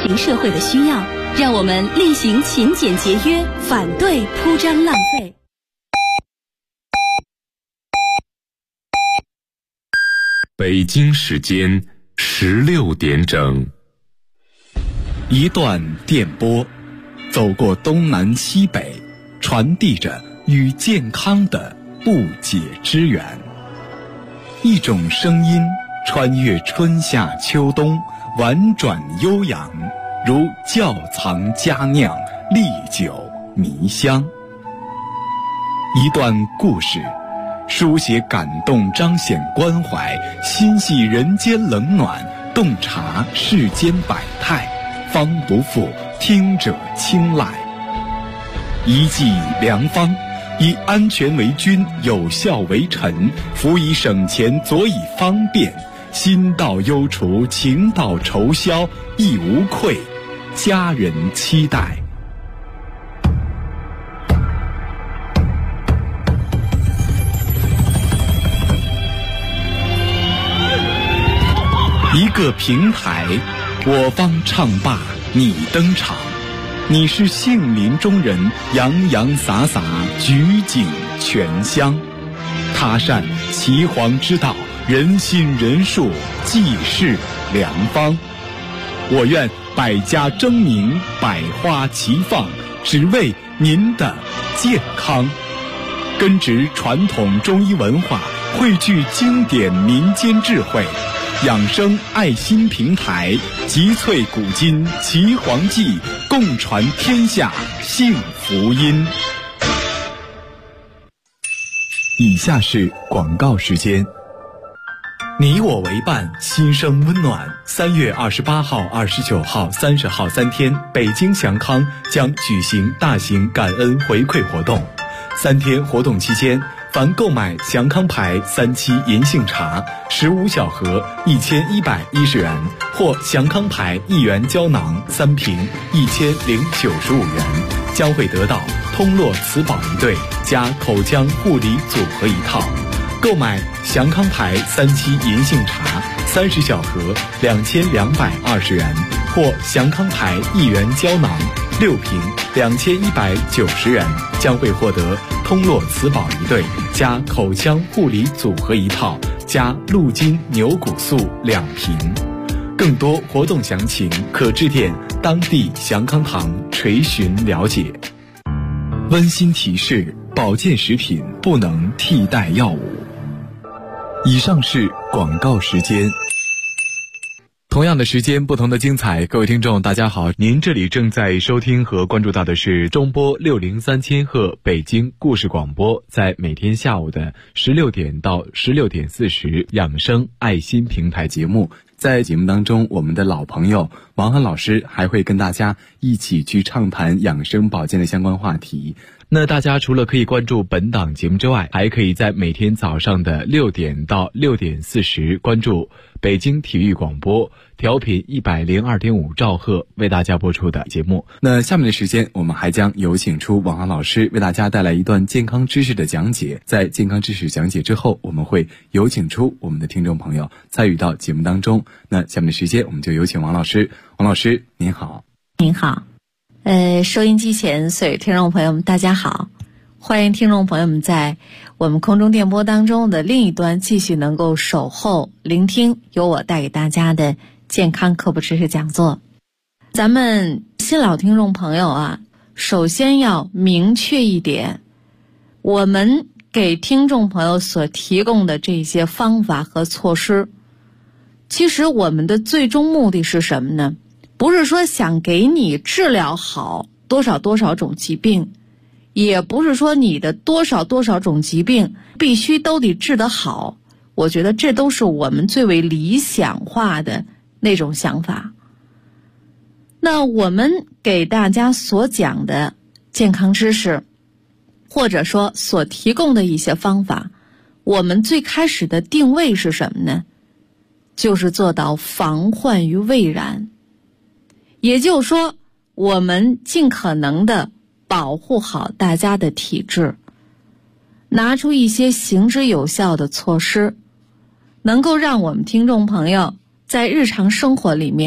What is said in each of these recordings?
临社会的需要，让我们厉行勤俭节约，反对铺张浪费。 北京时间16点整。 一段电波，走过东南西北，传递着与健康的不解之缘。一种声音穿越春夏秋冬，婉转悠扬，如窖藏佳酿，历久弥香。一段故事，书写感动，彰显关怀，心系人间冷暖，洞察世间百态，方不负听者青睐。一剂良方，以安全为君，有效为臣，辅以省钱，佐以方便，心到忧除，情到愁消，亦无愧，家人期待。一个平台，我方唱罢你登场，你是杏林中人，洋洋洒洒，举景全香。他善岐黄之道，人心人术，济世良方。我愿百家争鸣，百花齐放，只为您的健康。根植传统中医文化，汇聚经典民间智慧，养生爱心平台，集萃古今岐黄记，共传天下幸福音。以下是广告时间。你我为伴，心生温暖。3月28号、29号、30号3天，北京祥康将举行大型感恩回馈活动。3天活动期间，凡购买祥康牌3期银杏茶15小盒1110元，或祥康牌1元胶囊3瓶1095元，将会得到通络磁宝1对加口腔护理组合1套。购买祥康牌3期银杏茶30小盒2220元，或祥康牌1元胶囊6瓶2190元，将会获得通络磁宝1对加口腔护理组合1套加鹿筋牛骨素2瓶。更多活动详情可致电当地祥康堂垂询了解。温馨提示：保健食品不能替代药物。以上是广告时间。同样的时间，不同的精彩。各位听众大家好，您这里正在收听和关注到的是中波603千赫北京故事广播，在每天下午的16点到16点40养生爱心平台节目。在节目当中，我们的老朋友王涵老师还会跟大家一起去畅谈养生保健的相关话题。那大家除了可以关注本档节目之外，还可以在每天早上的6点到6点40关注北京体育广播调频102.5兆赫为大家播出的节目。那下面的时间，我们还将有请出王涵老师为大家带来一段健康知识的讲解。在健康知识讲解之后，我们会有请出我们的听众朋友参与到节目当中。那下面的时间，我们就有请王老师。王老师您好。 您好。收音机前所有听众朋友们大家好，欢迎听众朋友们在我们空中电波当中的另一端继续能够守候聆听由我带给大家的健康科普知识讲座。咱们新老听众朋友啊，首先要明确一点，我们给听众朋友所提供的这些方法和措施，其实我们的最终目的是什么呢？不是说想给你治疗好多少多少种疾病，也不是说你的多少多少种疾病必须都得治得好，我觉得这都是我们最为理想化的那种想法。那我们给大家所讲的健康知识，或者说所提供的一些方法，我们最开始的定位是什么呢？就是做到防患于未然。也就是说，我们尽可能的保护好大家的体质，拿出一些行之有效的措施，能够让我们听众朋友在日常生活里面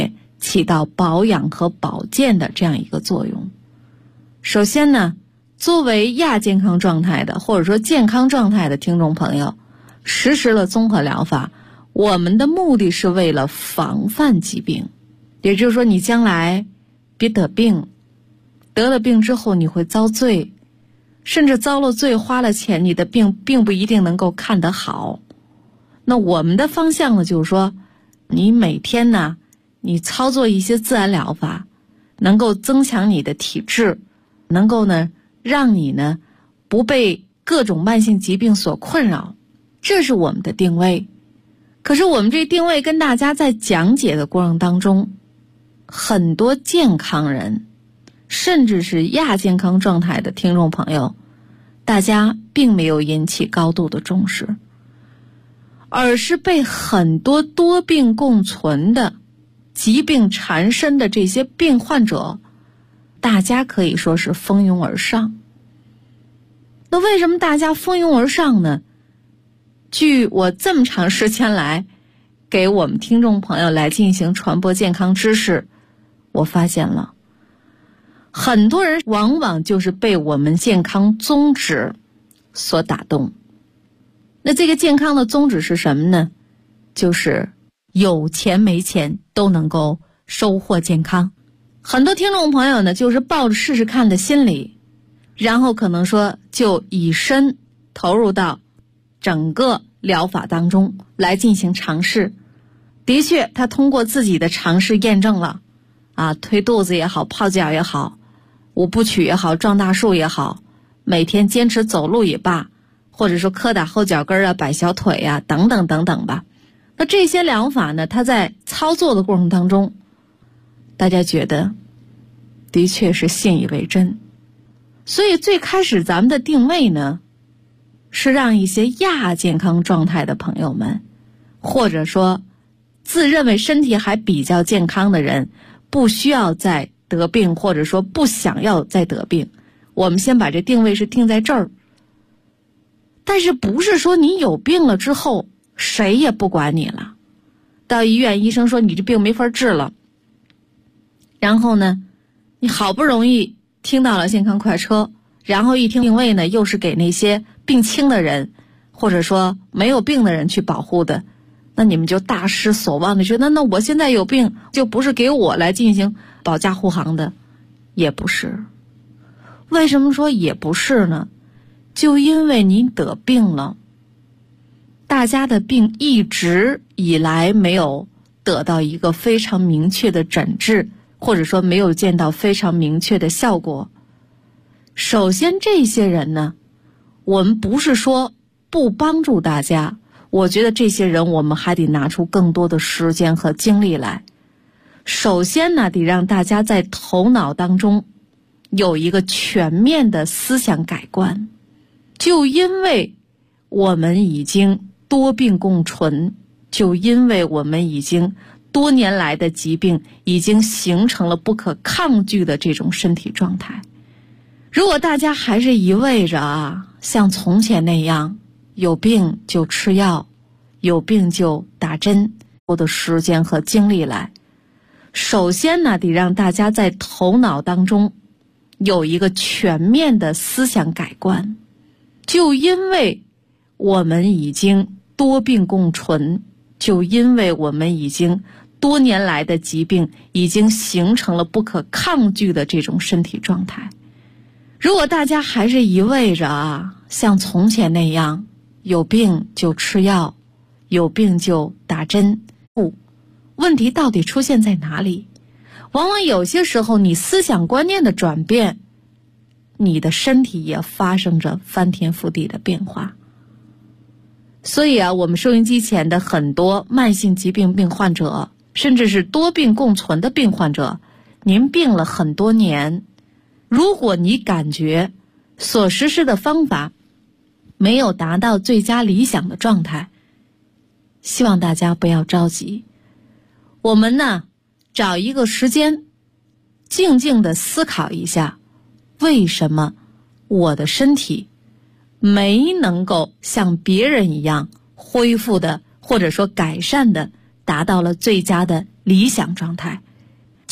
起到保养和保健的这样一个作用。首先呢，作为亚健康状态的或者说健康状态的听众朋友，实施了综合疗法，我们的目的是为了防范疾病，也就是说你将来别得病，得了病之后你会遭罪，甚至遭了罪花了钱，你的病并不一定能够看得好。那我们的方向呢，就是说你每天呢，你操作一些自然疗法，能够增强你的体质，能够呢让你呢不被各种慢性疾病所困扰，这是我们的定位。可是我们这定位跟大家在讲解的过程当中，很多健康人甚至是亚健康状态的听众朋友，大家并没有引起高度的重视，而是被很多多病共存的疾病缠身的这些病患者，大家可以说是蜂拥而上。那为什么大家蜂拥而上呢？据我这么长时间来给我们听众朋友来进行传播健康知识，我发现了很多人往往就是被我们健康宗旨所打动。那这个健康的宗旨是什么呢？就是有钱没钱都能够收获健康。很多听众朋友呢，就是抱着试试看的心理，然后可能说就以身投入到整个疗法当中来进行尝试。的确他通过自己的尝试验证了推肚子也好，泡脚也好，五部曲也好，撞大树也好，每天坚持走路也罢，或者说磕打后脚跟摆小腿等等等等吧。那这些疗法呢，它在操作的过程当中，大家觉得的确是信以为真。所以最开始咱们的定位呢，是让一些亚健康状态的朋友们，或者说自认为身体还比较健康的人，不需要再得病，或者说不想要再得病，我们先把这定位是定在这儿。但是不是说你有病了之后谁也不管你了，到医院医生说你这病没法治了，然后呢你好不容易听到了健康快车，然后一听定位呢又是给那些病轻的人或者说没有病的人去保护的，那你们就大失所望的觉得那我现在有病就不是给我来进行保驾护航的。也不是。为什么说也不是呢？就因为你得病了，大家的病一直以来没有得到一个非常明确的诊治，或者说没有见到非常明确的效果。首先这些人呢，我们不是说不帮助大家，我觉得这些人我们还得拿出更多的时间和精力来。首先呢，得让大家在头脑当中有一个全面的思想改观。就因为我们已经多病共存，就因为我们已经多年来的疾病已经形成了不可抗拒的这种身体状态。如果大家还是一味着像从前那样有病就吃药，有病就打针，多的时间和精力来，首先呢，得让大家在头脑当中有一个全面的思想改观。就因为我们已经多病共存，就因为我们已经多年来的疾病已经形成了不可抗拒的这种身体状态。如果大家还是一味着像从前那样有病就吃药，有病就打针，问题到底出现在哪里？往往有些时候你思想观念的转变，你的身体也发生着翻天覆地的变化。所以我们收音机前的很多慢性疾病病患者，甚至是多病共存的病患者，您病了很多年，如果你感觉所实施的方法没有达到最佳理想的状态，希望大家不要着急。我们呢，找一个时间静静地思考一下，为什么我的身体没能够像别人一样恢复的，或者说改善的达到了最佳的理想状态。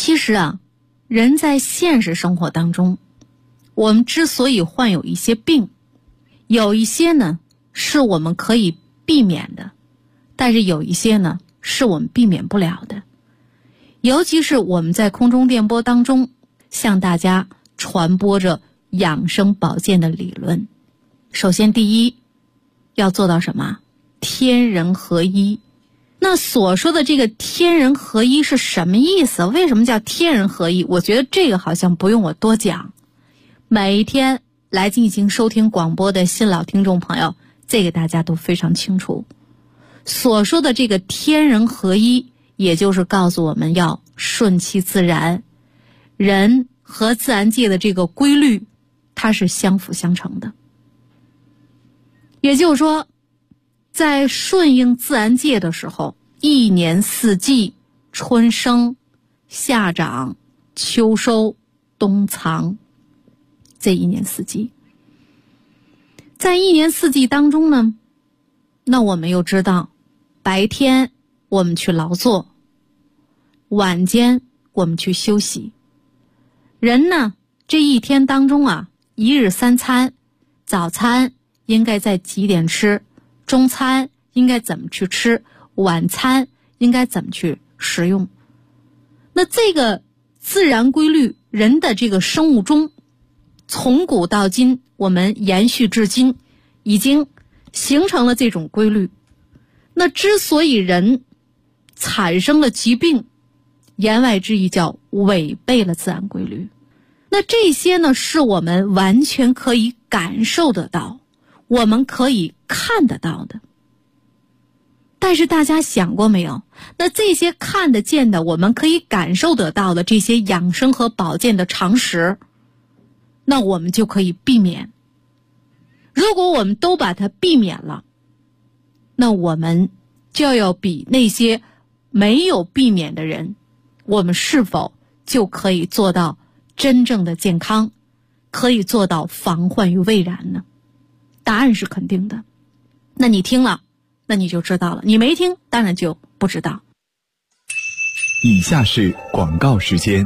其实啊，人在现实生活当中，我们之所以患有一些病，有一些呢是我们可以避免的，但是有一些呢是我们避免不了的。尤其是我们在空中电波当中向大家传播着养生保健的理论。首先第一，要做到什么？天人合一。那所说的这个天人合一是什么意思？为什么叫天人合一？我觉得这个好像不用我多讲，每一天来进行收听广播的新老听众朋友，这个大家都非常清楚。所说的这个天人合一，也就是告诉我们要顺其自然，人和自然界的这个规律它是相辅相成的。也就是说，在顺应自然界的时候，一年四季，春生、夏长、秋收、冬藏，这一年四季。在一年四季当中呢，那我们又知道，白天我们去劳作，晚间我们去休息。人呢，这一天当中啊，一日三餐，早餐应该在几点吃，中餐应该怎么去吃，晚餐应该怎么去食用。那这个自然规律，人的这个生物钟，从古到今，我们延续至今，已经形成了这种规律。那之所以人产生了疾病，言外之意叫违背了自然规律。那这些呢，是我们完全可以感受得到，我们可以看得到的。但是大家想过没有，那这些看得见的，我们可以感受得到的这些养生和保健的常识，那我们就可以避免。如果我们都把它避免了，那我们就要比那些没有避免的人，我们是否就可以做到真正的健康，可以做到防患于未然呢？答案是肯定的。那你听了，那你就知道了，你没听当然就不知道。 以下是广告时间。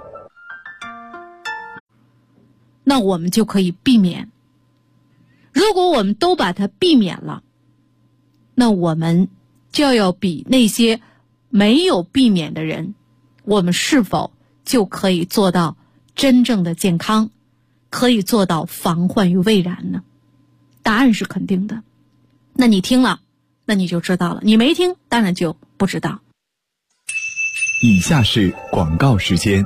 那我们就可以避免。如果我们都把它避免了，那我们就要比那些没有避免的人，我们是否就可以做到真正的健康，可以做到防患于未然呢？答案是肯定的。那你听了，那你就知道了，你没听当然就不知道。 以下是广告时间。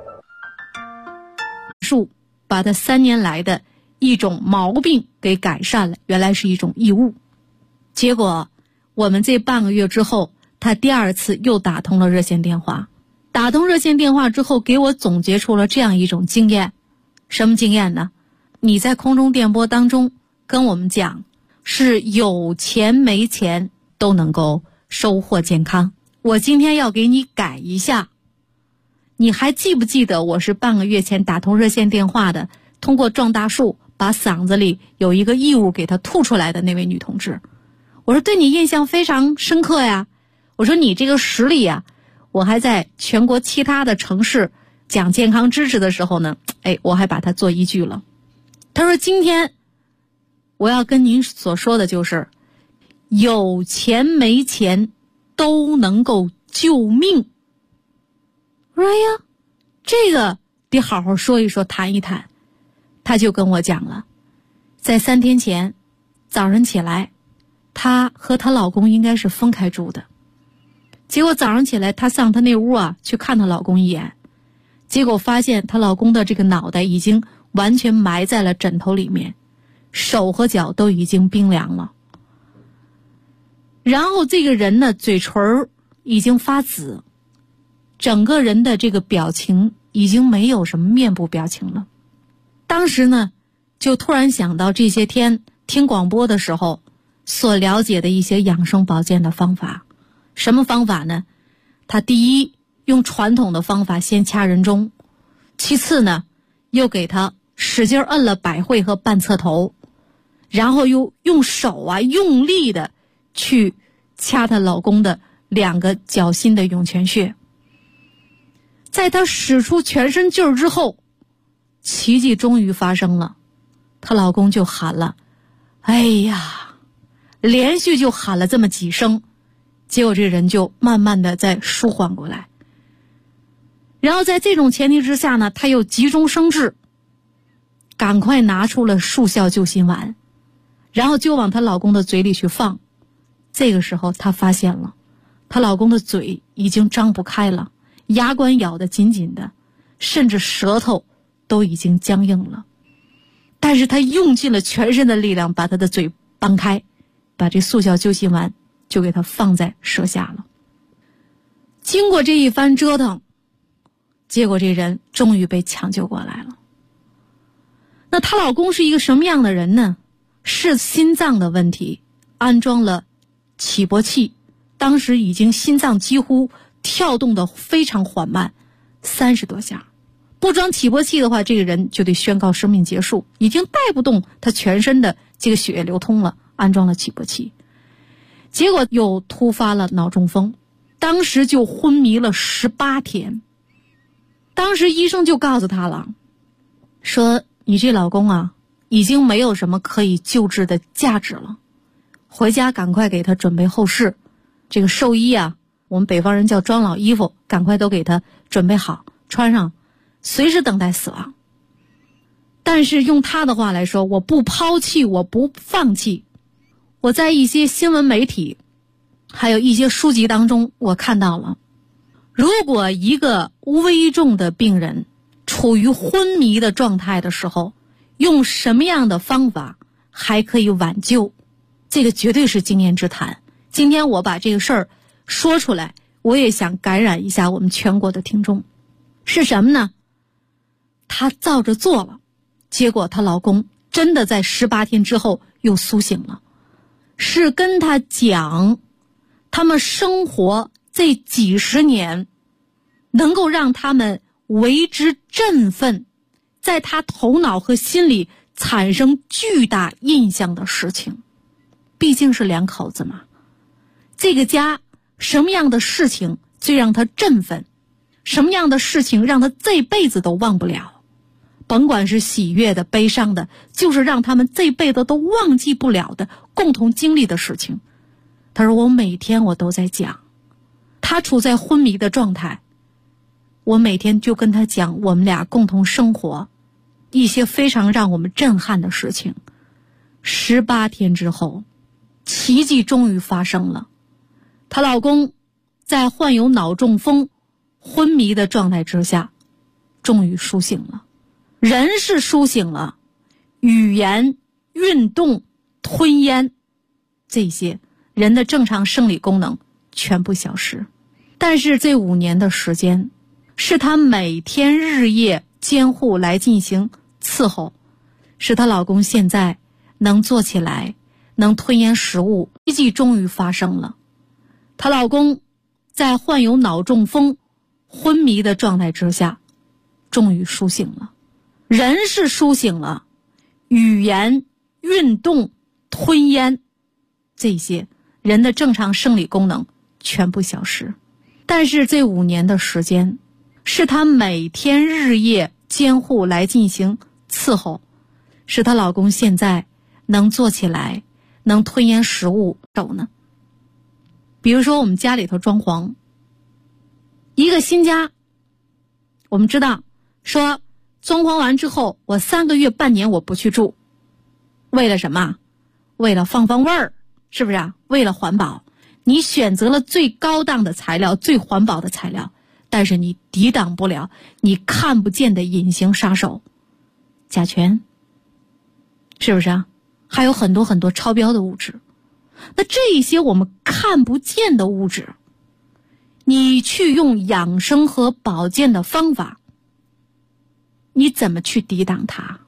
把他3年来的一种毛病给改善了，原来是一种异物。结果我们这半个月之后，他第二次又打通了热线电话。打通热线电话之后，给我总结出了这样一种经验。什么经验呢？你在空中电波当中跟我们讲，是有钱没钱都能够收获健康。我今天要给你改一下。你还记不记得我是半个月前打通热线电话的，通过撞大树把嗓子里有一个异物给它吐出来的那位女同志？我说对你印象非常深刻呀。我说你这个实力呀，我还在全国其他的城市讲健康知识的时候呢，我还把它做依据了。他说今天我要跟您所说的就是，有钱没钱都能够救命。我说呀，这个得好好说一说，谈一谈。他就跟我讲了，在3天前早上起来，她和她老公应该是分开住的。结果早上起来，她上她那屋啊去看她老公一眼，结果发现她老公的这个脑袋已经完全埋在了枕头里面，手和脚都已经冰凉了。然后这个人呢，嘴唇已经发紫，整个人的这个表情已经没有什么面部表情了。当时呢，就突然想到这些天听广播的时候所了解的一些养生保健的方法。什么方法呢？他第一，用传统的方法先掐人中，其次呢，又给他使劲摁了百会和半侧头，然后又用手啊用力的去掐她老公的2个脚心的涌泉穴。 在她使出全身劲儿之后，奇迹终于发生了，她老公就喊了，哎呀，连续就喊了这么几声，结果这人就慢慢的在舒缓过来。然后在这种前提之下呢，她又急中生智，赶快拿出了速效救心丸，然后就往她老公的嘴里去放。这个时候她发现了，她老公的嘴已经张不开了，牙关咬得紧紧的，甚至舌头都已经僵硬了。但是她用尽了全身的力量把他的嘴掰开，把这速效救心丸就给他放在舌下了。经过这一番折腾，结果这人终于被抢救过来了。那她老公是一个什么样的人呢？是心脏的问题，安装了起搏器，当时已经心脏几乎跳动的非常缓慢，30多下。不装起搏器的话，这个人就得宣告生命结束，已经带不动他全身的这个血液流通了，安装了起搏器。结果又突发了脑中风，当时就昏迷了18天。当时医生就告诉他了，说你这老公啊，已经没有什么可以救治的价值了，回家赶快给他准备后事，这个寿衣啊，我们北方人叫装老衣服，赶快都给他准备好穿上，随时等待死亡。但是用他的话来说，我不抛弃，我不放弃。我在一些新闻媒体还有一些书籍当中，我看到了，如果一个危重的病人处于昏迷的状态的时候，用什么样的方法还可以挽救，这个绝对是经验之谈。今天我把这个事儿说出来，我也想感染一下我们全国的听众。是什么呢？她照着做了，结果她老公真的在18天之后又苏醒了。是跟她讲，他们生活这几十年能够让他们为之振奋，在他头脑和心里产生巨大印象的事情。毕竟是两口子嘛，这个家什么样的事情最让他振奋，什么样的事情让他这辈子都忘不了，甭管是喜悦的悲伤的，就是让他们这辈子都忘记不了的共同经历的事情。他说我每天我都在讲，他处在昏迷的状态，我每天就跟他讲我们俩共同生活一些非常让我们震撼的事情。18天之后，奇迹终于发生了，她老公在患有脑中风昏迷的状态之下终于苏醒了。人是苏醒了，语言、运动、吞咽，这些人的正常生理功能全部消失。但是这5年的时间，是她每天日夜监护来进行伺候，使她老公现在能坐起来，能吞咽食物。奇迹终于发生了，她老公在患有脑中风昏迷的状态之下终于苏醒了。人是苏醒了，语言、运动、吞咽，这些人的正常生理功能全部消失。但是这5年的时间，是她每天日夜监护来进行伺候，使她老公现在能坐起来，能吞咽食物。手呢，比如说我们家里头装潢，一个新家，我们知道说装潢完之后，我3个月半年我不去住，为了什么？为了放味儿，是不是啊？为了环保，你选择了最高档的材料，最环保的材料，但是你抵挡不了你看不见的隐形杀手甲醛，是不是啊？还有很多很多超标的物质。那这一些我们看不见的物质，你去用养生和保健的方法，你怎么去抵挡它？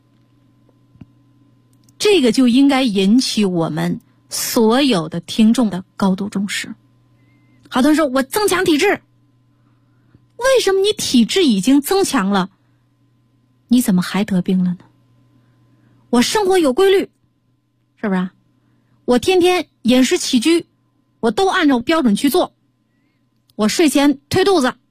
这个就应该引起我们所有的听众的高度重视。好多人说我增强体质，为什么你体质已经增强了，你怎么还得病了呢？我生活有规律，是不是啊？我天天饮食起居我都按照标准去做，我睡前推肚子，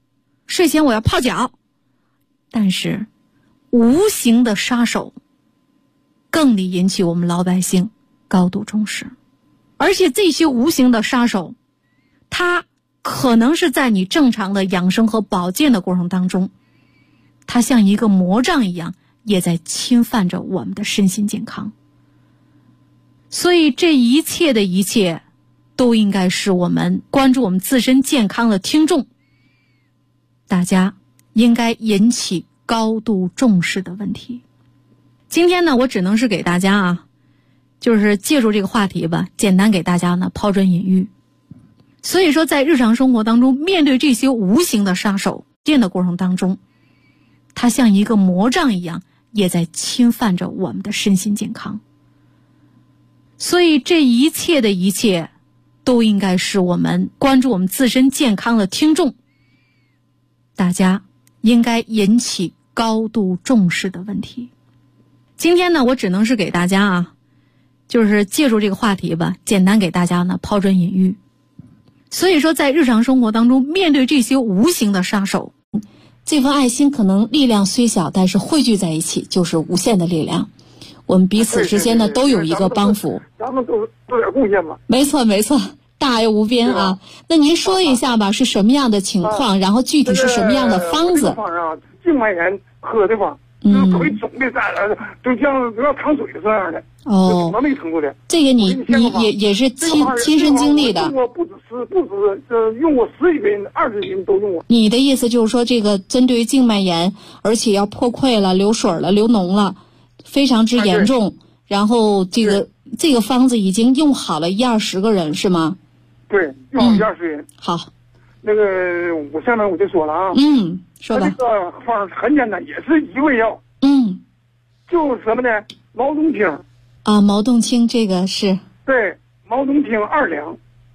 睡前我要泡脚。但是无形的杀手更得引起我们老百姓高度重视，而且这些无形的杀手，它可能是在你正常的养生和保健的过程当中，它像一个魔障一样，也在侵犯着我们的身心健康。所以这一切的一切，都应该是我们关注我们自身健康的听众，大家应该引起高度重视的问题。今天呢，我只能是给大家就是借助这个话题吧，简单给大家呢抛砖引玉。所以说在日常生活当中，面对这些无形的杀手变的过程当中，它像一个魔障一样，也在侵犯着我们的身心健康。所以这一切的一切，都应该是我们关注我们自身健康的听众，大家应该引起高度重视的问题。今天呢，我只能是给大家就是借助这个话题吧，简单给大家呢抛砖引玉。所以说在日常生活当中，面对这些无形的杀手，这份爱心可能力量虽小，但是汇聚在一起就是无限的力量。我们彼此之间呢都有一个帮扶， 咱们都做点贡献嘛。 没错没错，大爱无边啊。那您说一下吧，是什么样的情况，然后具体是什么样的方子？ 静脉炎喝的方，就是腿肿的在了，就像淌水这样的。哦，到那程度的。 这个你也是亲身经历的。 用过不止用过10几瓶、20瓶都用过。 你的意思就是说，这个针对于静脉炎，而且要破溃了、流水了、流脓了，非常之严重。然后这个方子已经用好了1-20个人是吗？ 对，用好1-20人。 好。 那个我下面我就说了啊。 说吧。 这个方很简单，也是一味药。就是什么呢？毛冬青。 毛冬青这个是。 对，毛冬青2两。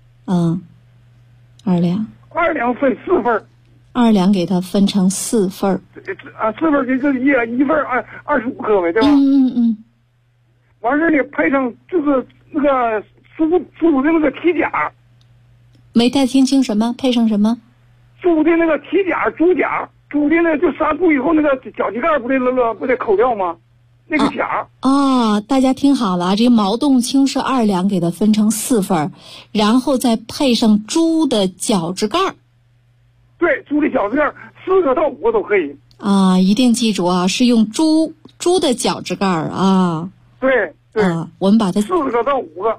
2两。 2两分4份。 2两给它分成4份。 4份就是一份25克呗，对吧？完事呢，配上就是那个猪的那个体甲。 没太听清什么？配上什么？ 猪的那个体甲，猪甲，猪的呢就杀猪以后那个脚膝盖不得抠掉吗？那个甲。 大家听好了，这毛冬青是2两，给它分成4份，然后再配上猪的脚趾盖。 对，猪的脚趾盖4个到5个都可以。 一定记住是用猪的脚趾盖对。 我们把它 4个到5个，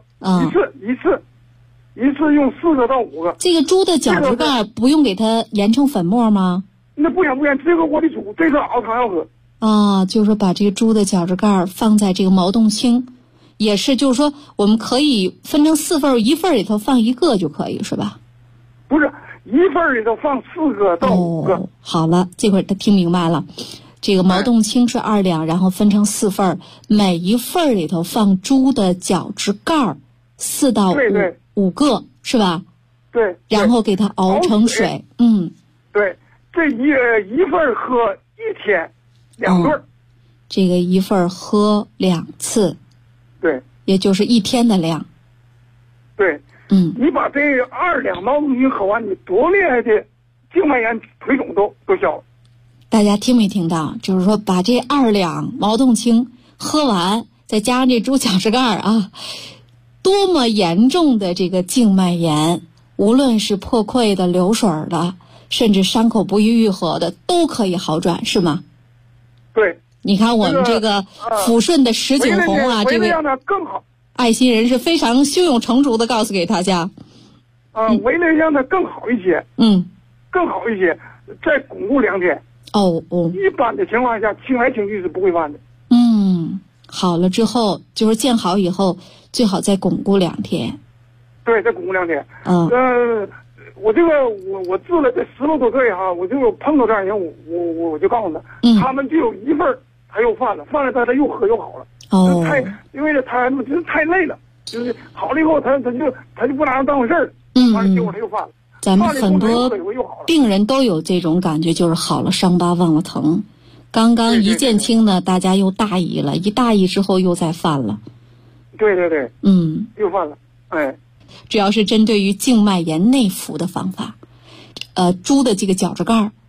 一次用4个到5个。 这个猪的脚趾盖不用给它研成粉末吗？ 那不研，这个锅里煮，这个熬汤药喝。 就是说把这个猪的脚趾盖放在这个毛冬青，也是就是说我们可以分成4份，1份里头放1个就可以是吧？ 不是，1份里头放4个到5个。 好了，这会儿他听明白了。这个毛冬青是2两，然后分成4份，每一份里头放猪的脚趾盖4到5个是吧？ 对。 然后给它熬成水。 对，这一份喝1天2顿。 这个1份喝2次。 对。 也就是1天的量。 对。你把这2两毛冬青喝完，你多厉害的静脉炎、腿肿都消了。 大家听没听到？就是说把这2两毛冬青喝完，再加上这猪脚趾盖多么严重的这个静脉炎，无论是破溃的、流水的，甚至伤口不愈合的，都可以好转，是吗？ 对。 你看我们这个抚顺的石景红这位更好爱心人士非常胸有成竹的告诉给大家。 为了让它更好一些，更好一些，再巩固2天。一般的情况下，轻来轻去是不会犯的。 好了之后，就是见好以后，最好再巩固2天。 对，再巩固2天。我这个我治了这10多个月我就碰到这样人，我就告诉他，他们就有1份他又犯了他又喝又好了。因为他就是太累了，就是好了以后他就不拿当回事儿，完了结果他又犯了。 咱们很多病人都有这种感觉，就是好了伤疤忘了疼，刚刚一见轻呢，大家又大意了，一大意之后又再犯了。 对，又犯了。 主要是针对于静脉炎内服的方法，猪的这个脚趾盖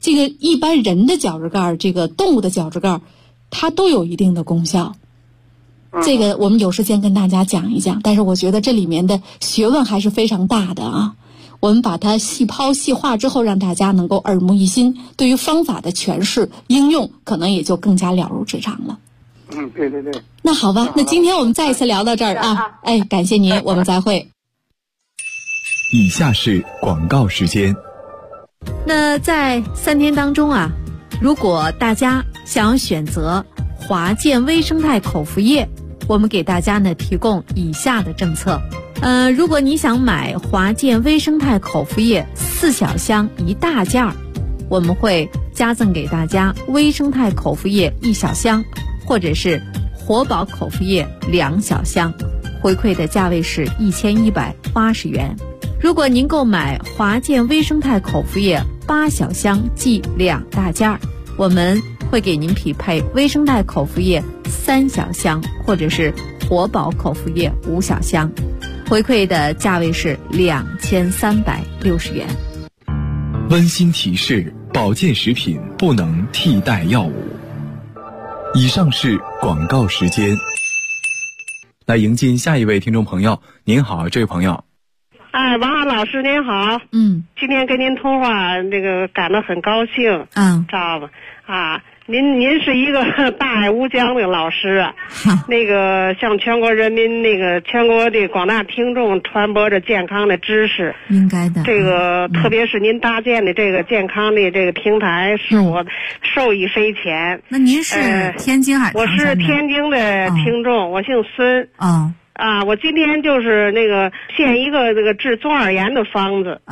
这个一般人的脚趾盖，这个动物的脚趾盖，它都有一定的功效。这个我们有时间跟大家讲一讲，但是我觉得这里面的学问还是非常大的啊。我们把它细抛细化之后，让大家能够耳目一新，对于方法的诠释应用可能也就更加了如指掌了。 对对对。 那好吧，那今天我们再一次聊到这儿啊，感谢您，我们再会。 以下是广告时间。 那在3天当中啊，如果大家想要选择华健微生态口服液，我们给大家呢提供以下的政策。如果你想买华健微生态口服液4小箱1大件，我们会加赠给大家微生态口服液1小箱，或者是活宝口服液2小箱，回馈的价位是1180元。如果您购买华健微生态口服液8小箱计2大件，我们会给您匹配微生态口服液3小箱，或者是活宝口服液5小箱，回馈的价位是2360元。 温馨提示：保健食品不能替代药物。以上是广告时间。来迎接下一位听众朋友。您好，这位朋友。 王浩老师您好。今天跟您通话，这个感到很高兴。知道吧？您是一个大爱无疆的老师，那个向全国人民、全国的广大听众传播着健康的知识， 应该的。 这个特别是您搭建的这个健康的这个平台，是我受益匪浅。 那您是天津还是我是天津的听众，我姓孙。我今天就是献一个这个治中耳炎的方子。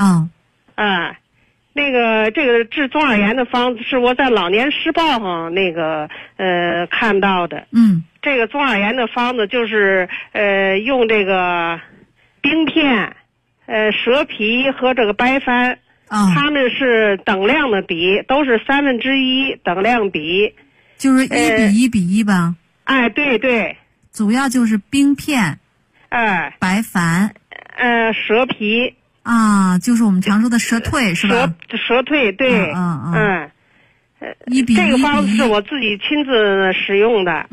这个治中耳炎的方子是我在老年时报上看到的。这个中耳炎的方子就是用这个冰片、蛇皮和这个白矾，它们是等量的比，都是1/3等量比， 就是1:1:1吧？ 对对。 主要就是冰片、白矾、 蛇皮。 就是我们常说的蛇退是吧？ 蛇退，对。 1:1:1。 这个方子是我自己亲自使用的。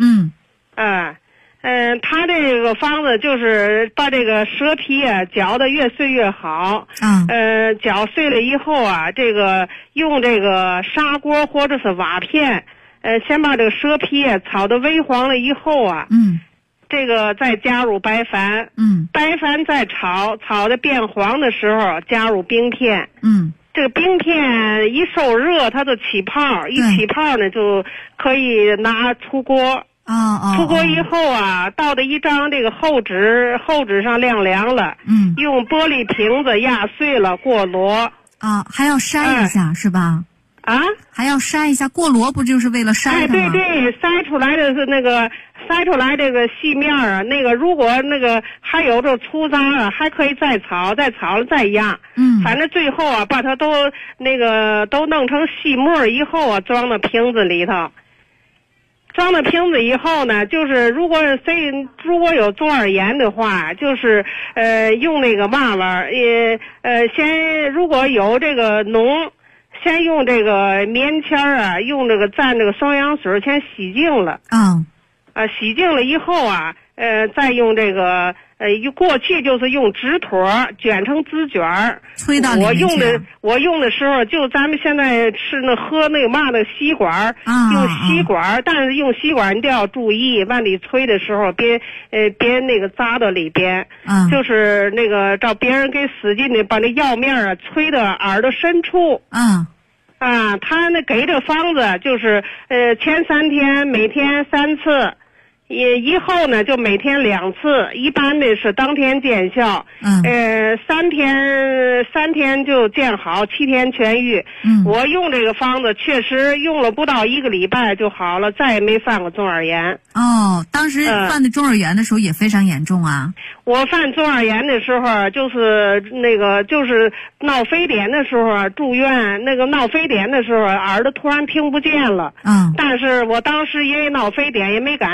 它这个方子就是把这个蛇皮搅得越碎越好。搅碎了以后这个用这个砂锅或者是瓦片，先把这个蛇皮炒得微黄了以后这个再加入白矾，白矾再炒的变黄的时候加入冰片，这个冰片一受热它就起泡，一起泡呢就可以拿出锅，出锅以后倒到一张这个厚纸上晾凉了，用玻璃瓶子压碎了过箩， 还要筛一下是吧？还要筛一下，过箩不就是为了筛的吗？ 对，筛出来的是筛出来这个细面如果还有这粗渣还可以再炒了再压。反正最后把它都弄成细末以后装到瓶子里头。装到瓶子以后呢，就是如果有中耳炎的话，就是用那个嘛玩先如果有这个脓。先用这个棉签用这个蘸这个双氧水先洗净了。洗净了以后再用这个过去就是用纸坨卷成纸卷吹到里面去。 我用的时候就咱们现在吃喝吸管，用吸管，但是用吸管你都要注意，往里吹的时候别扎到里边。就是照别人给使劲的把那药面吹到耳朵深处。他给这方子就是前3天每天3次。以后呢就每天2次，一般的是当天见效。3天就见好，7天痊愈。我用这个方子确实用了不到1个礼拜就好了，再也没犯过中耳炎。 当时犯的中耳炎的时候也非常严重啊。 我犯中耳炎的时候就是就是闹非典的时候住院，闹非典的时候耳朵突然听不见了。但是我当时因为闹非典也没敢上医院。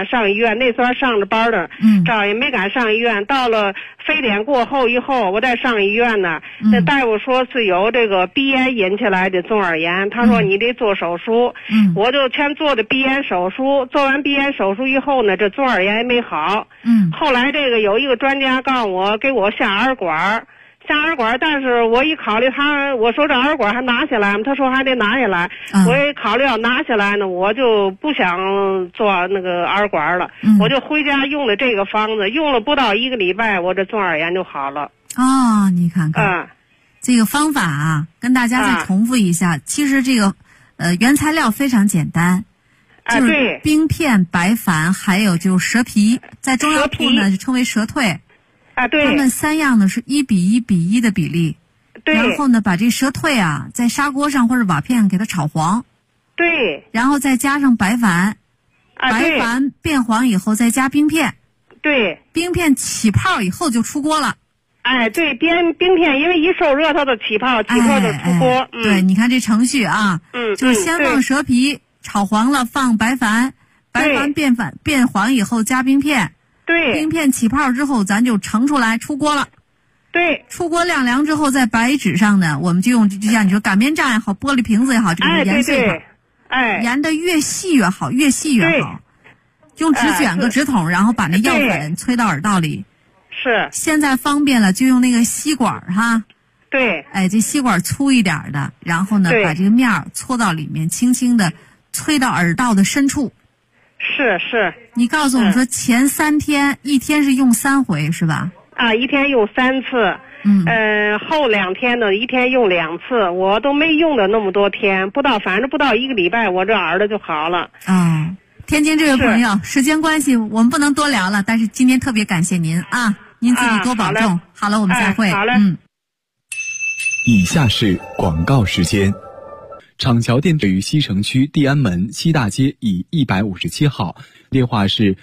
院，那时候上着班的，早也没敢上医院。到了非典过后以后，我再上医院呢，那大夫说是有这个鼻炎引起来的中耳炎，他说你得做手术，我就先做的鼻炎手术，做完鼻炎手术以后呢，这中耳炎没好，后来这个有一个专家告诉我给我下耳管，但是我一考虑我说这耳管还拿下来吗？他说还得拿下来，我一考虑要拿下来呢，我就不想做那个耳管了，我就回家用了这个方子，用了不到1个礼拜，我这中耳炎就好了。 哦，你看看，这个方法啊，跟大家再重复一下，其实这个原材料非常简单，就是冰片、白矾，还有就是蛇皮，在中药铺呢就称为蛇退。对，它们3样呢是1:1:1的比例，对，然后呢把这蛇退啊在砂锅上或者瓦片给它炒黄， 对， 然后再加上白矾，白矾变黄以后再加冰片， 对， 冰片起泡以后就出锅了。 对，冰片因为一受热它就起泡就出锅。 对，你看这程序啊，就是先放蛇皮炒黄了，放白矾，白矾变黄以后加冰片。 对， 冰片起泡之后咱就盛出来出锅了。 对， 出锅晾凉之后在白纸上呢，我们就用就像你说擀面杖也好，玻璃瓶子也好，这个研碎好，研得越细越好，越细越好。用纸卷个纸筒，然后把那药粉催到耳道里。 是。 现在方便了，就用那个吸管哈。 对。 这吸管粗一点的，然后呢把这个面搓到里面，轻轻的催到耳道的深处。 是。 你告诉我们说前3天，一天是用3回是吧？ 一天用3次。后2天呢，一天用2次，我都没用的那么多天，反正不到1个礼拜，我这耳朵就好了。 天津这位朋友，时间关系我们不能多聊了，但是今天特别感谢您啊，您自己多保重。好了，我们再会。 好嘞。 以下是广告时间。厂桥店位于西城区地安门西大街以157号，电话是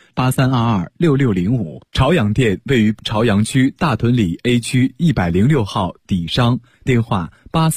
83226605。朝阳店位于朝阳区大屯里 A 区106号底商，电话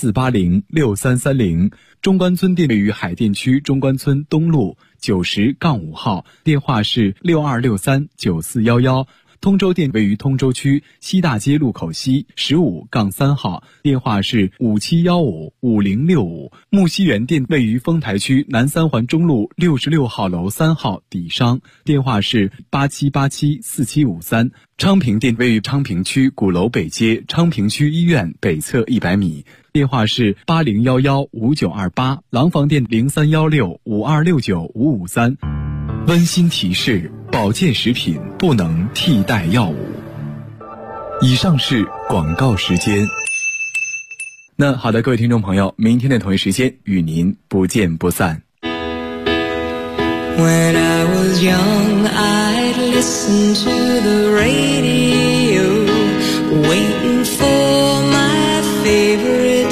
84806330。中关村店位于海淀区中关村东路90-5号，电话是62639411。通州店位于通州区西大街路口西15-3号，电话是57155065。木樨园店位于丰台区南三环中路66号楼3号底商，电话是87874753。昌平店位于昌平区鼓楼北街昌平区医院北侧100米，电话是80115928。廊坊店031652695553。温馨提示：保健食品不能替代药物。以上是广告时间。那好的，各位听众朋友，明天的同一时间与您不见不散。When I was young, I'd listen to the radio, waiting for my favorite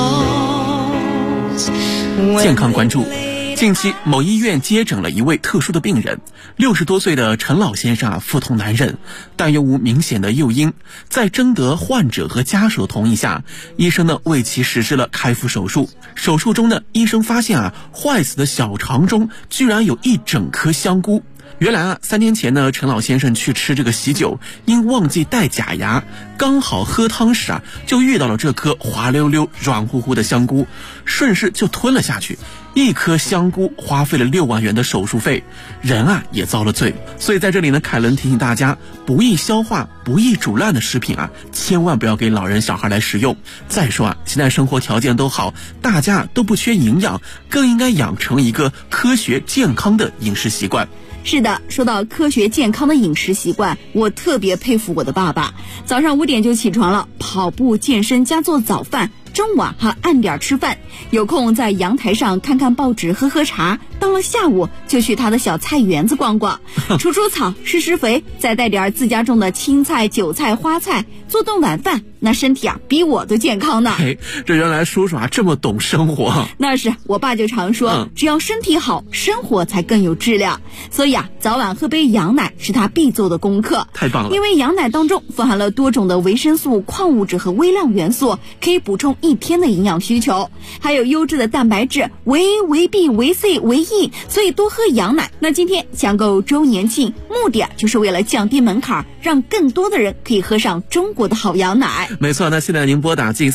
songs. 健康关注。近期某医院接诊了一位特殊的病人，60多岁的陈老先生腹痛难忍，但又无明显的诱因，在征得患者和家属的同意下，医生呢为其实施了开腹手术。手术中呢，医生发现坏死的小肠中居然有一整颗香菇。原来3年前呢，陈老先生去吃这个喜酒，因忘记带假牙，刚好喝汤时就遇到了这颗滑溜溜软乎乎的香菇，顺势就吞了下去。1颗香菇花费了6万元的手术费，人也遭了罪。所以在这里呢，凯伦提醒大家，不易消化、不易煮烂的食品千万不要给老人小孩来食用。再说现在生活条件都好，大家都不缺营养，更应该养成一个科学健康的饮食习惯。 是的，说到科学健康的饮食习惯，我特别佩服我的爸爸。早上5点就起床了，跑步健身加做早饭，中午还按点吃饭，有空在阳台上看看报纸，喝喝茶，到了下午就去他的小菜园子逛逛，除除草，施施肥，再带点自家种的青菜、韭菜、花菜，做顿晚饭，那身体比我都健康呢。 这原来叔叔这么懂生活。 那是我爸就常说，只要身体好，生活才更有质量。所以早晚喝杯羊奶是他必做的功课。 太棒了！ 因为羊奶当中富含了多种的维生素、矿物质和微量元素，可以补充1天的营养需求，还有优质的蛋白质维 B、维 C、维 E 益，所以多喝羊奶。那今天抢购周年庆，目的就是为了降低门槛，让更多的人可以喝上中国的好羊奶。 没错，那现在您拨打进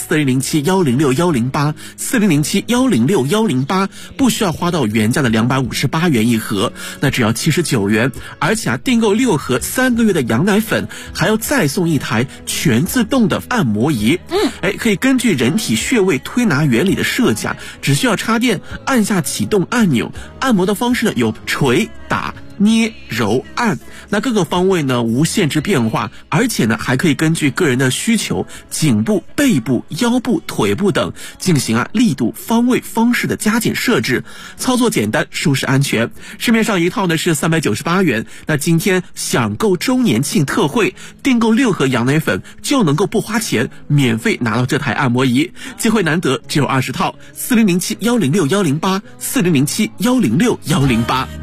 4007-106-108，4007-106-108，不需要花到原价的258元一盒，那只要79元，而且订购6盒3个月的羊奶粉，还要再送一台全自动的按摩仪。可以根据人体穴位推拿原理的设计，只需要插电，按下启动按钮。按摩的方式呢有捶、打、捏、揉、按，那各个方位呢无限制变化，而且呢还可以根据个人的需求，颈部、背部、腰部、腿部等进行力度、方位、方式的加减设置，操作简单、舒适、安全。市面上一套呢是398元，那今天享购周年庆特惠，订购6盒羊奶粉就能够不花钱免费拿到这台按摩仪，机会难得，只有20套。4007-106-108，4007-106-108。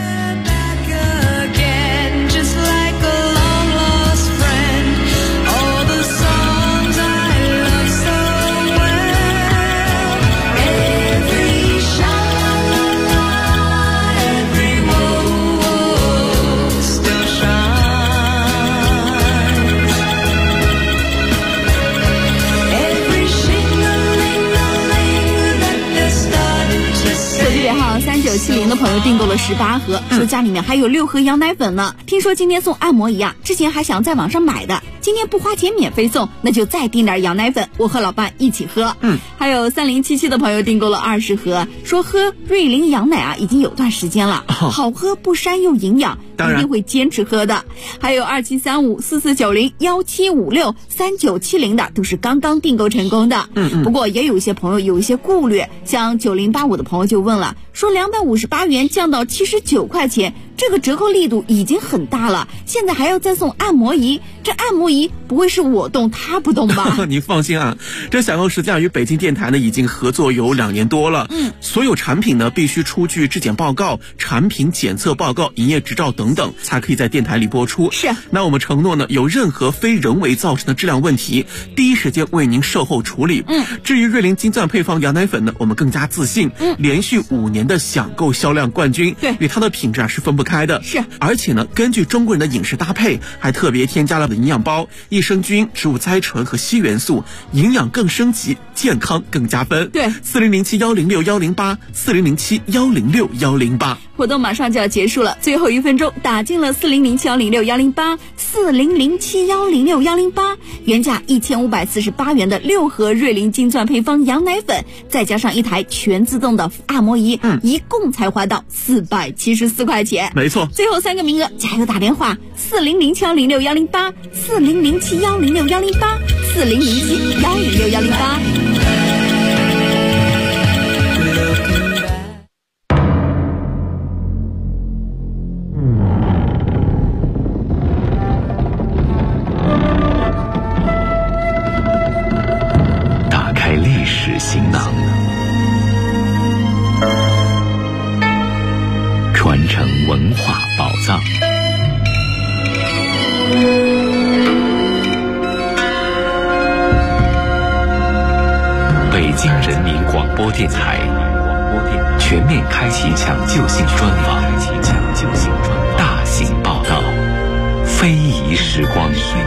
3970的朋友订购了18盒，说家里面还有6盒羊奶粉呢。听说今天送按摩仪之前还想在网上买的，今天不花钱免费送，那就再订点羊奶粉，我和老伴一起喝。还有3077的朋友订购了20盒，说喝瑞麟羊奶已经有段时间了，好喝不膻又营养，一定会坚持喝的。还有2735、4490、1756、3970的都是刚刚订购成功的。不过也有一些朋友有一些顾虑，像9085的朋友就问了，说258元降到79块钱，这个折扣力度已经很大了，现在还要再送按摩仪，这按摩仪不会是我动他不动吧？ 您放心这享购实际上与北京电台呢已经合作有2年多了。所有产品呢必须出具质检报告、产品检测报告、营业执照等等，才可以在电台里播出。 是， 那我们承诺呢，有任何非人为造成的质量问题，第一时间为您售后处理。至于瑞麟金钻配方羊奶粉呢，我们更加自信，连续5年的享购销量冠军， 对， 与它的品质是分不开的。 是， 而且呢，根据中国人的饮食搭配，还特别添加了营养包、益生菌、植物甾醇和硒元素，营养更升级，健康更加分。 对 ，4007-106-108，4007-106-108。 活动马上就要结束了，最后1分钟打进了4007-106-108， 4007-106-108，原价1548元的6盒瑞麟金钻配方羊奶粉，再加上一台全自动的按摩仪，一共才花到474块钱。 没错， 最后3个名额，加油打电话，4007-106-108， 4007-106-108， 4007-106-108。 行囊，传承文化宝藏。北京人民广播电台全面开启抢救性专访，大型报道，非遗时光。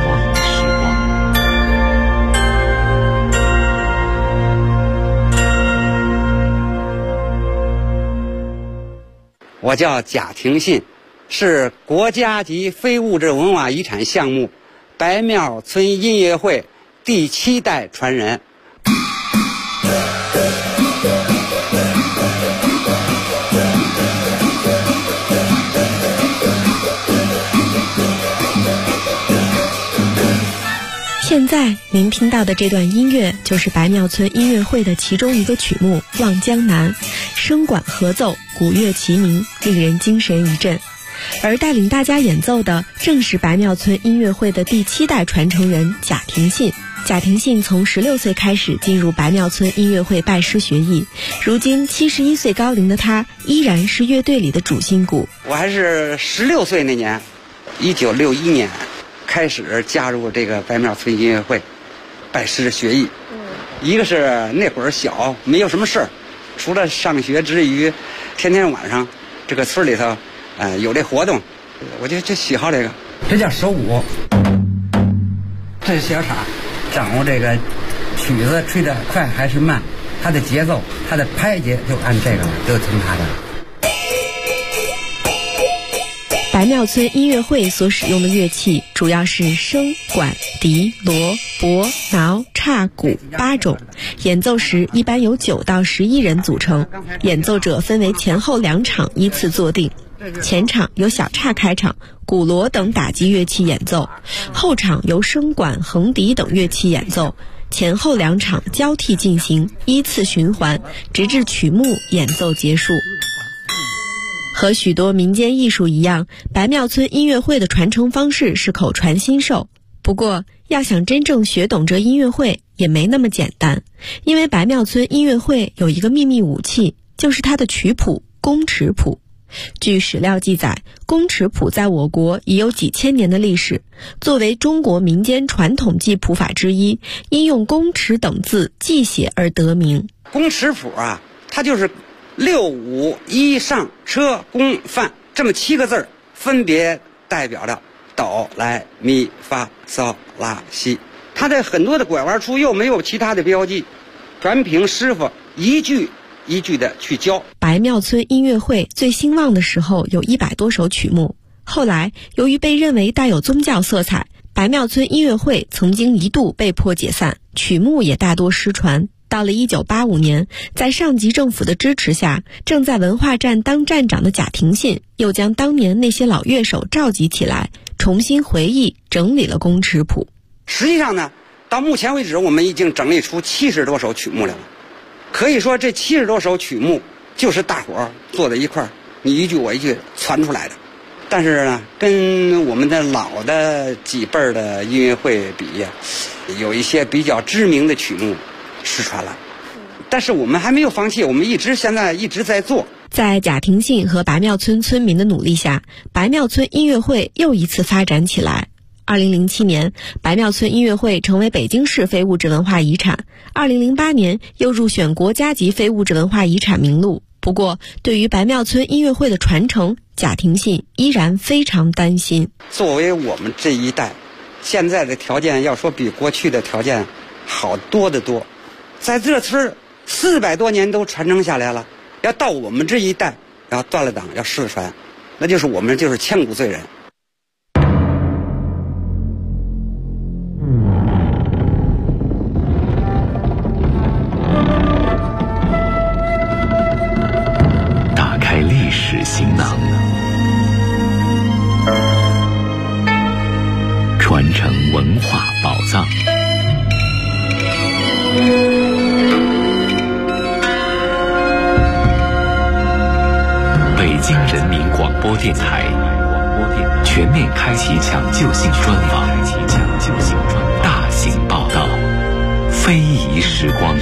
我叫贾廷信，是国家级非物质文化遗产项目白庙村音乐会第7代传人。 现在您听到的这段音乐就是白庙村音乐会的其中一个曲目《望江南》，声管合奏，鼓乐齐鸣，令人精神一振。而带领大家演奏的正是白庙村音乐会的第7代传承人贾廷信。贾廷信从16岁开始进入白庙村音乐会拜师学艺，如今71岁高龄的他依然是乐队里的主心骨。 我还是16岁那年，1961年开始加入这个白庙村音乐会拜师学艺。一个是那会儿小，没有什么事儿， 除了上学之余，天天晚上这个村里头，有这活动，我就喜好这个。这叫手鼓，这是小叉，掌握这个曲子吹得快还是慢，它的节奏，它的拍节就按这个了，都听它的。 白庙村音乐会所使用的乐器主要是笙、管、笛、锣、钹、挠、叉、鼓8种，演奏时一般由9到11人组成，演奏者分为前后2场依次坐定。前场由小叉开场，鼓锣等打击乐器演奏，后场由笙管、横笛等乐器演奏，前后2场交替进行，依次循环，直至曲目演奏结束。和许多民间艺术一样，白庙村音乐会的传承方式是口传心授。不过，要想真正学懂这音乐会也没那么简单，因为白庙村音乐会有一个秘密武器，就是它的曲谱宫尺谱。据史料记载，宫尺谱在我国已有几千年的历史，作为中国民间传统记谱法之一，因用宫尺等字记写而得名。 宫尺谱啊，它就是6、5、1上车宫范这么7个字，分别代表着哆来咪发嗦拉西。它的很多的拐弯处又没有其他的标记，全凭师傅一句一句的去教。 白庙村音乐会最兴旺的时候有100多首曲目，后来由于被认为带有宗教色彩，白庙村音乐会曾经一度被迫解散，曲目也大多失传。到了1985年，在上级政府的支持下，正在文化站当站长的贾廷信又将当年那些老乐手召集起来，重新回忆整理了宫尺谱。 实际上呢，到目前为止我们已经整理出70多首曲目来了。可以说这70多首曲目就是大伙儿坐在一块儿，你一句我一句传出来的。但是呢，跟我们的老的几辈儿的音乐会比呀，有一些比较知名的曲目失传了。但是我们还没有放弃，我们现在一直在做。 在贾廷信和白庙村村民的努力下，白庙村音乐会又一次发展起来。2007年，白庙村音乐会成为北京市非物质文化遗产。2008年又入选国家级非物质文化遗产名录。不过，对于白庙村音乐会的传承，贾廷信依然非常担心。 作为我们这一代，现在的条件要说比过去的条件好多得多。在这村400多年都传承下来了，要到我们这一代要断了档，要失传，那就是我们就是千古罪人。 打开历史行囊，传承文化宝藏。北京人民广播电台全面开启抢救性专访，大型报道，非遗时光。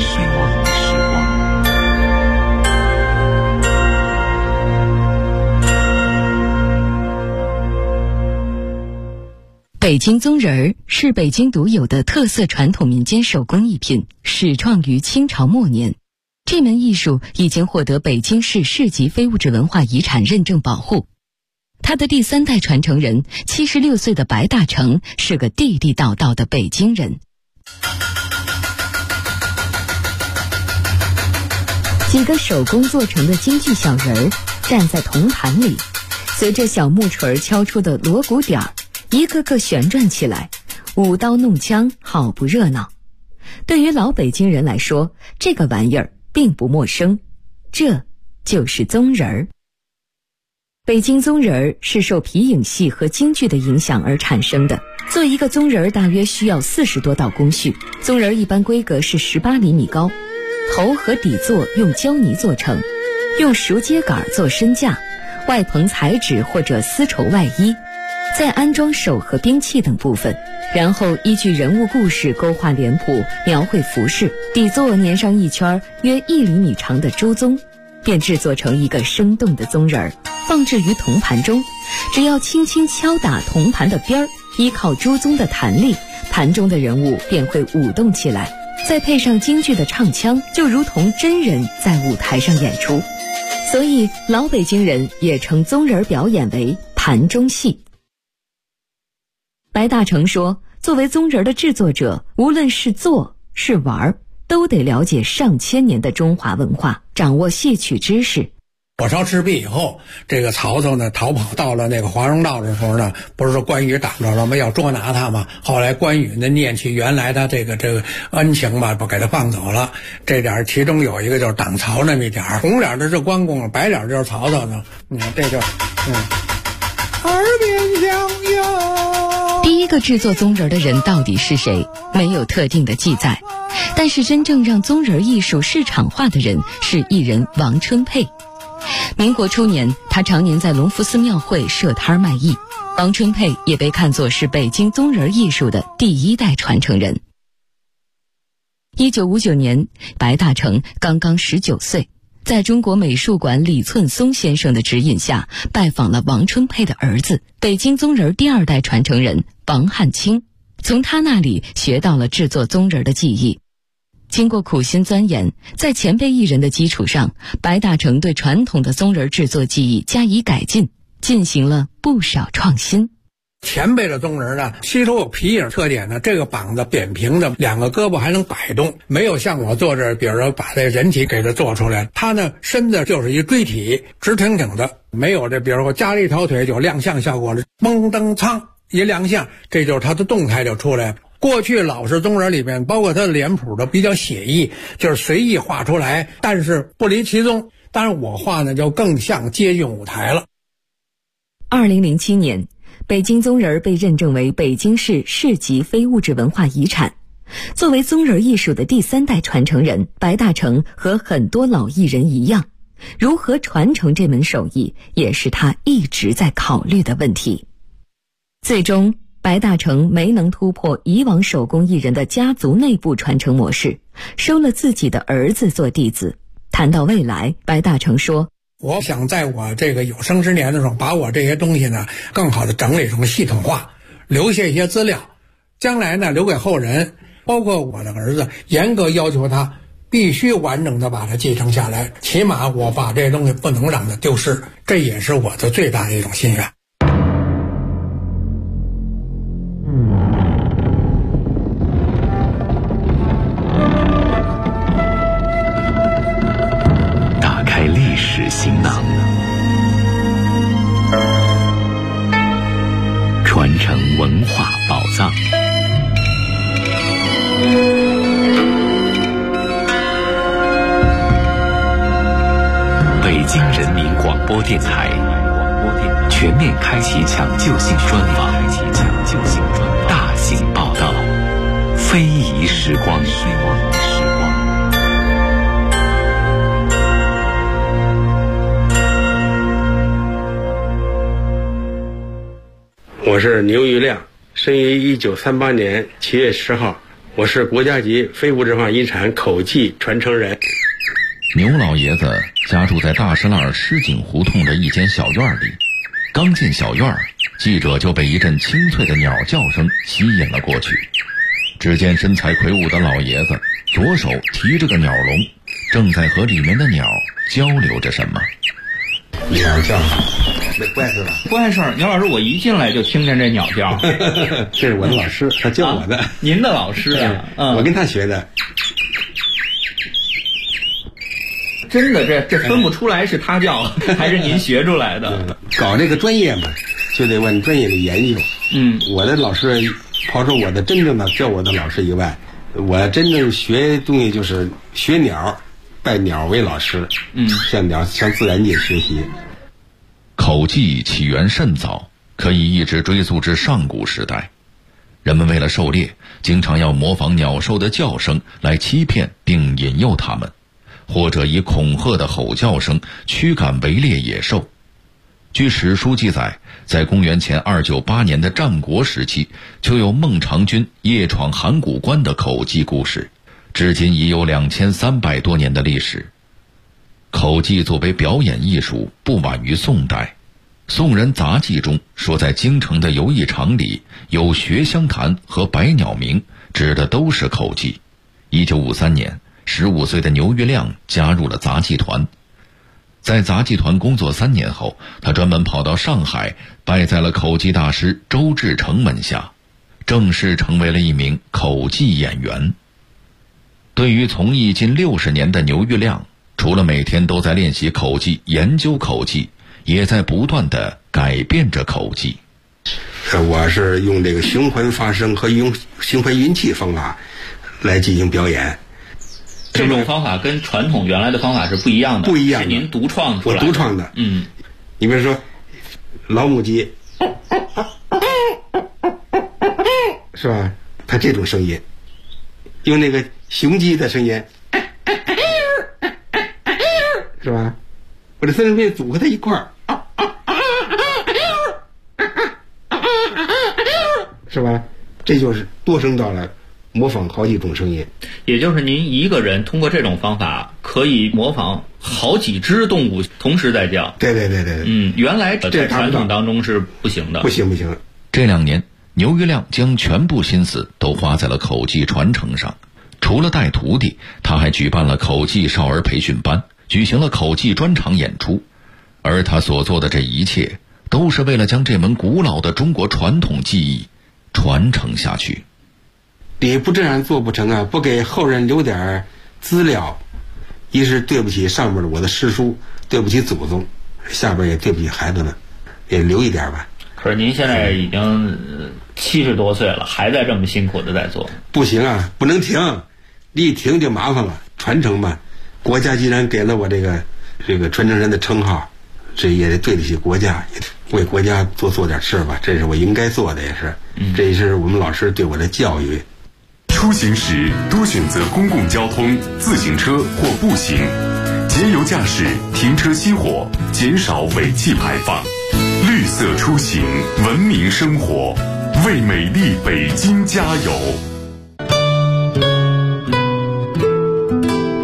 北京宗人儿是北京独有的特色传统民间手工艺品，始创于清朝末年。这门艺术已经获得北京市市级非物质文化遗产认证保护。他的第3代传承人76岁的白大成是个地地道道的北京人。几个手工做成的京剧小人儿站在铜盘里，随着小木锤敲出的锣鼓点儿，一个个旋转起来，舞刀弄枪，好不热闹。对于老北京人来说，这个玩意儿并不陌生，这就是宗人儿。北京宗人儿是受皮影戏和京剧的影响而产生的。做一个宗人儿大约需要40多道工序。宗人儿一般规格是18厘米高，头和底座用胶泥做成，用熟秸秆做身架，外棚彩纸或者丝绸外衣，再安装手和兵器等部分，然后依据人物故事勾画脸谱，描绘服饰，底座粘上一圈约1厘米长的朱宗，便制作成一个生动的宗人儿，放置于铜盘中。只要轻轻敲打铜盘的边儿，依靠朱宗的弹力，盘中的人物便会舞动起来。 再配上京剧的唱腔，就如同真人在舞台上演出。所以老北京人也称宗人表演为盘中戏。白大成说，作为宗人的制作者，无论是做是玩，都得了解上千年的中华文化，掌握戏曲知识。 火烧赤壁以后，这个曹操呢逃跑到了那个华容道的时候呢，不是说关羽挡着了吗？要捉拿他嘛。后来关羽呢念起原来的这个恩情吧，不给他放走了。这点其中有一个就是挡曹那么一点，红脸的是关公，白脸就是曹操呢。你看这就耳边响哟。 第一个制作宗人的人到底是谁？没有特定的记载。但是真正让宗人艺术市场化的人是艺人王春佩。民国初年，他常年在隆福寺庙会设摊卖艺。王春佩也被看作是北京宗人艺术的第一代传承人。1959年，白大成刚刚19岁，在中国美术馆李寸松先生的指引下，拜访了王春佩的儿子，北京宗人第二代传承人王汉卿，从他那里学到了制作宗人的技艺。经过苦心钻研，在前辈艺人的基础上，白大成对传统的宗人制作技艺加以改进，进行了不少创新。 前辈的宗人呢，吸收有皮影特点呢，这个膀子扁平的，两个胳膊还能摆动，没有像我做这，比如说把这人体给它做出来，他呢身子就是一锥体，直挺挺的，没有这比如说加了一条腿有亮相效果了，嘣噔噌一亮相，这就是他的动态就出来了。过去老式宗人里面，包括他的脸谱都比较写意，就是随意画出来，但是不离其宗。当然我画呢就更像接近舞台了。 2007年，北京宗人被认证为北京市市级非物质文化遗产。作为宗人艺术的第三代传承人，白大成和很多老艺人一样，如何传承这门手艺，也是他一直在考虑的问题。最终白大成没能突破以往手工艺人的家族内部传承模式，收了自己的儿子做弟子。谈到未来，白大成说， 我想在我这个有生之年的时候，把我这些东西呢更好的整理成系统化，留下一些资料，将来呢留给后人，包括我的儿子，严格要求他必须完整的把它继承下来，起码我把这些东西不能让它丢失，这也是我的最大的一种心愿。 行囊，传承文化宝藏。北京人民广播电台全面开启抢救性专访，大型报道，非遗时光。 我是牛玉亮，生于1938年7月10号，我是国家级非物质文化遗产口技传承人。 牛老爷子家住在大石栏狮井胡同的一间小院里，刚进小院，记者就被一阵清脆的鸟叫声吸引了过去。只见身材魁梧的老爷子左手提着个鸟笼，正在和里面的鸟交流着什么。 鸟叫，没怪事吧？ 怪事儿，牛老师，我一进来就听见这鸟叫。 这是我的老师，他教我的。 您的老师啊？ 我跟他学的。 真的，这分不出来是他教还是您学出来的。 搞这个专业嘛，就得问专业的研究。我的老师，抛出我的真正的教我的老师以外，我真正学东西就是学鸟。拜鸟为老师，向自然界学习。 口技起源甚早，可以一直追溯至上古时代。人们为了狩猎，经常要模仿鸟兽的叫声来欺骗并引诱它们，或者以恐吓的吼叫声驱赶围猎野兽。据史书记载，在公元前298年的战国时期，就有孟尝君夜闯函谷关的口技故事。至今已有2300多年的历史。口技作为表演艺术，不晚于宋代。宋人杂记中说，在京城的游艺场里有学香坛和百鸟鸣，指的都是口技。 1953年，15岁的牛玉亮加入了杂技团。在杂技团工作3年后，他专门跑到上海，拜在了口技大师周志成门下，正式成为了一名口技演员。对于从艺近60年的牛玉亮，除了每天都在练习口技、研究口技，也在不断地改变着口技。 我是用这个循环发声和用循环运气方法来进行表演。 这种方法跟传统原来的方法是不一样的， 不一样的， 是您独创出来的。 我独创的。你比如说老母鸡，是吧？它这种声音，用那个雄鸡的声音，是吧？我这三声片组合在一块儿，是吧？这就是多声道了，模仿好几种声音。 也就是您一个人通过这种方法可以模仿好几只动物同时在叫。 对。 原来在传统当中是不行的。 不行。 这2年，牛玉亮将全部心思都花在了口技传承上。除了带徒弟，他还举办了口技少儿培训班，举行了口技专场演出。而他所做的这一切，都是为了将这门古老的中国传统技艺传承下去。 你不这样做不成啊！不给后人留点资料，一是对不起上边的我的师叔，对不起祖宗，下边也对不起孩子们，也留一点吧。 可是您现在已经70多岁了，还在这么辛苦的在做。 不行啊，不能停，一停就麻烦了。传承嘛，国家既然给了我这个传承人的称号，这也得对得起国家，也为国家做点事吧，这是我应该做的，也是，这也是我们老师对我的教育。 出行时多选择公共交通、自行车或步行，节油驾驶，停车熄火，减少尾气排放。绿色出行，文明生活，为美丽北京加油。